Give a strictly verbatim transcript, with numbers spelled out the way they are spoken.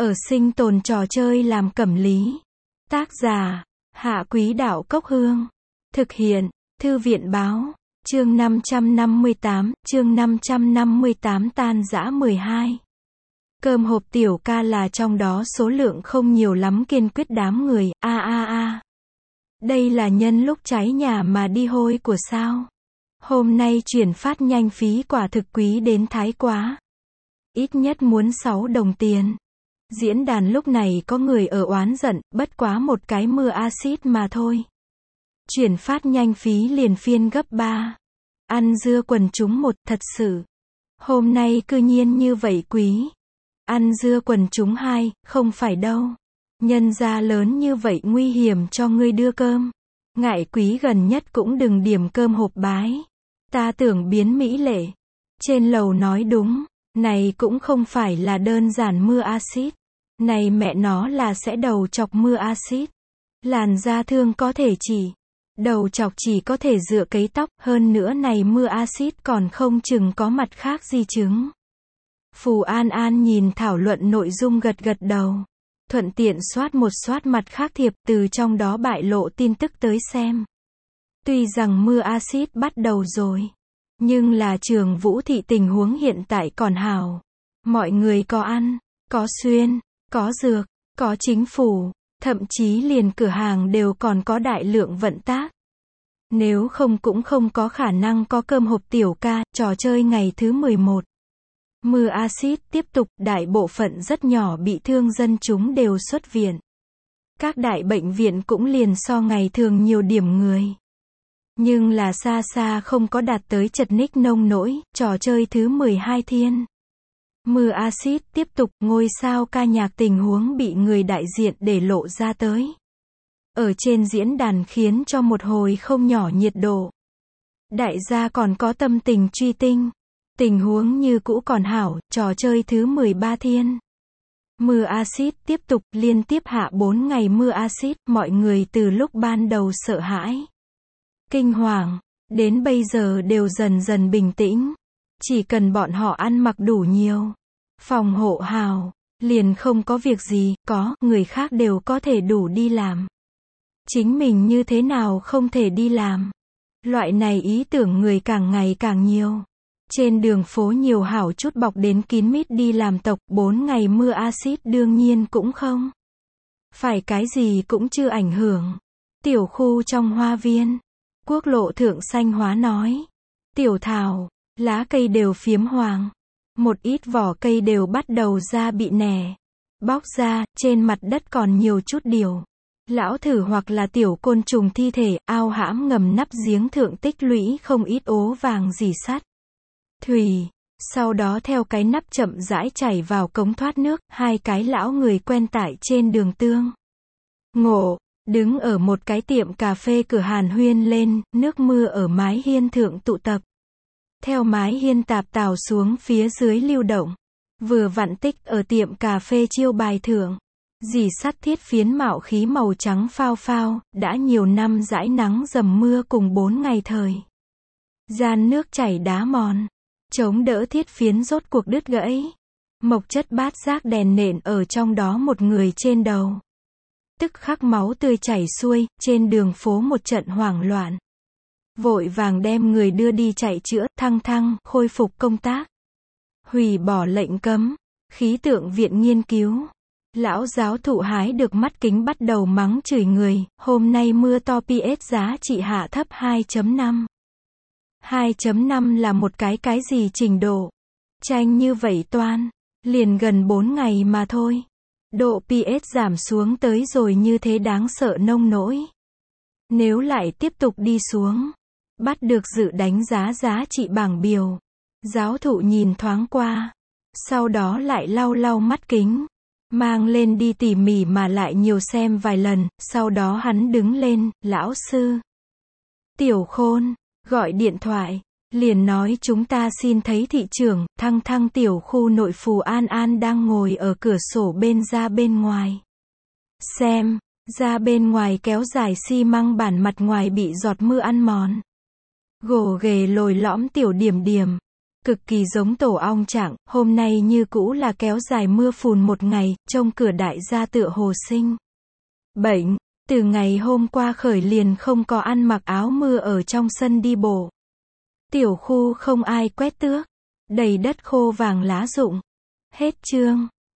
Ở sinh tồn trò chơi làm cẩm lý. Tác giả, Hạ Quý Đạo Cốc Hương. Thực hiện, Thư viện Báo. Chương năm trăm năm mươi tám, chương năm trăm năm mươi tám tan rã mười hai. Cơm hộp tiểu ca là trong đó số lượng không nhiều lắm kiên quyết đám người, a a a. Đây là nhân lúc cháy nhà mà đi hôi của sao? Hôm nay chuyển phát nhanh phí quả thực quý đến thái quá. Ít nhất muốn sáu đồng tiền. Diễn đàn lúc này có người ở oán giận, bất quá một cái mưa axit mà thôi. Chuyển phát nhanh phí liền phiên gấp ba. Ăn dưa quần chúng một, thật sự. Hôm nay cư nhiên như vậy quý. Ăn dưa quần chúng hai, không phải đâu. Nhân gia lớn như vậy nguy hiểm cho ngươi đưa cơm. Ngại quý gần nhất cũng đừng điểm cơm hộp bái. Ta tưởng biến mỹ lệ. Trên lầu nói đúng, này cũng không phải là đơn giản mưa axit. Này mẹ nó là sẽ đầu chọc mưa axit. Làn da thương có thể chỉ. Đầu chọc chỉ có thể dựa cấy tóc, hơn nữa này mưa axit còn không chừng có mặt khác di chứng. Phù An An nhìn thảo luận nội dung gật gật đầu. Thuận tiện soát một soát mặt khác thiệp từ trong đó bại lộ tin tức tới xem. Tuy rằng mưa axit bắt đầu rồi. Nhưng là Trường Vũ Thị tình huống hiện tại còn hào. Mọi người có ăn, có xuyên, có dược, có chính phủ. Thậm chí liền cửa hàng đều còn có đại lượng vận tác. Nếu không cũng không có khả năng có cơm hộp tiểu ca, trò chơi ngày thứ mười một. Mưa axit tiếp tục, đại bộ phận rất nhỏ bị thương dân chúng đều xuất viện. Các đại bệnh viện cũng liền so ngày thường nhiều điểm người. Nhưng là xa xa không có đạt tới chật ních nông nỗi, trò chơi thứ mười hai thiên. Mưa axit tiếp tục, ngôi sao ca nhạc tình huống bị người đại diện để lộ ra tới. Ở trên diễn đàn khiến cho một hồi không nhỏ nhiệt độ. Đại gia còn có tâm tình truy tinh. Tình huống như cũ còn hảo, trò chơi thứ mười ba thiên. Mưa axit tiếp tục, liên tiếp hạ bốn ngày mưa axit, mọi người từ lúc ban đầu sợ hãi, kinh hoàng, đến bây giờ đều dần dần bình tĩnh. Chỉ cần bọn họ ăn mặc đủ nhiều, phòng hộ hào, liền không có việc gì, có, người khác đều có thể đủ đi làm. Chính mình như thế nào không thể đi làm? Loại này ý tưởng người càng ngày càng nhiều. Trên đường phố nhiều hảo chút bọc đến kín mít đi làm tộc, bốn ngày mưa axit đương nhiên cũng không. Phải cái gì cũng chưa ảnh hưởng. Tiểu khu trong hoa viên. Quốc lộ thượng xanh hóa nói. Tiểu thảo, lá cây đều phiếm hoàng. Một ít vỏ cây đều bắt đầu ra bị nẻ. Bóc ra, trên mặt đất còn nhiều chút điều. Lão thử hoặc là tiểu côn trùng thi thể, ao hãm ngầm nắp giếng thượng tích lũy không ít ố vàng dì sắt. Thủy, sau đó theo cái nắp chậm rãi chảy vào cống thoát nước, hai cái lão người quen tại trên đường tương. Ngộ, đứng ở một cái tiệm cà phê cửa hàn huyên lên, nước mưa ở mái hiên thượng tụ tập. Theo mái hiên tạp tào xuống phía dưới lưu động. Vừa vặn tích ở tiệm cà phê chiêu bài thượng. Dì sắt thiết phiến mạo khí màu trắng phao phao, đã nhiều năm dãi nắng dầm mưa cùng bốn ngày thời. Gian nước chảy đá mòn. Chống đỡ thiết phiến rốt cuộc đứt gãy. Mộc chất bát giác đèn nện ở trong đó một người trên đầu. Tức khắc máu tươi chảy xuôi, trên đường phố một trận hoảng loạn. Vội vàng đem người đưa đi chạy chữa, thăng thăng, khôi phục công tác. Hủy bỏ lệnh cấm. Khí tượng viện nghiên cứu. Lão giáo thụ hái được mắt kính bắt đầu mắng chửi người, hôm nay mưa to pH giá trị hạ thấp hai chấm năm. hai chấm năm là một cái cái gì trình độ? Tranh như vậy toan, liền gần bốn ngày mà thôi. Độ pH giảm xuống tới rồi như thế đáng sợ nông nỗi. Nếu lại tiếp tục đi xuống, bắt được dự đánh giá giá trị bảng biểu. Giáo thụ nhìn thoáng qua, sau đó lại lau lau mắt kính. Mang lên đi tỉ mỉ mà lại nhiều xem vài lần, sau đó hắn đứng lên, lão sư. Tiểu Khôn, gọi điện thoại, liền nói chúng ta xin thấy thị trưởng, thăng thăng tiểu khu nội Phù An An đang ngồi ở cửa sổ bên ra bên ngoài. Xem, ra bên ngoài kéo dài xi măng bản mặt ngoài bị giọt mưa ăn mòn. Gồ ghề lồi lõm tiểu điểm điểm. Cực kỳ giống tổ ong trạng, hôm nay như cũ là kéo dài mưa phùn một ngày, trông cửa đại gia tựa hồ sinh bệnh. Từ ngày hôm qua khởi liền không có ăn mặc áo mưa ở trong sân đi bộ. Tiểu khu không ai quét tước. Đầy đất khô vàng lá rụng. Hết chương.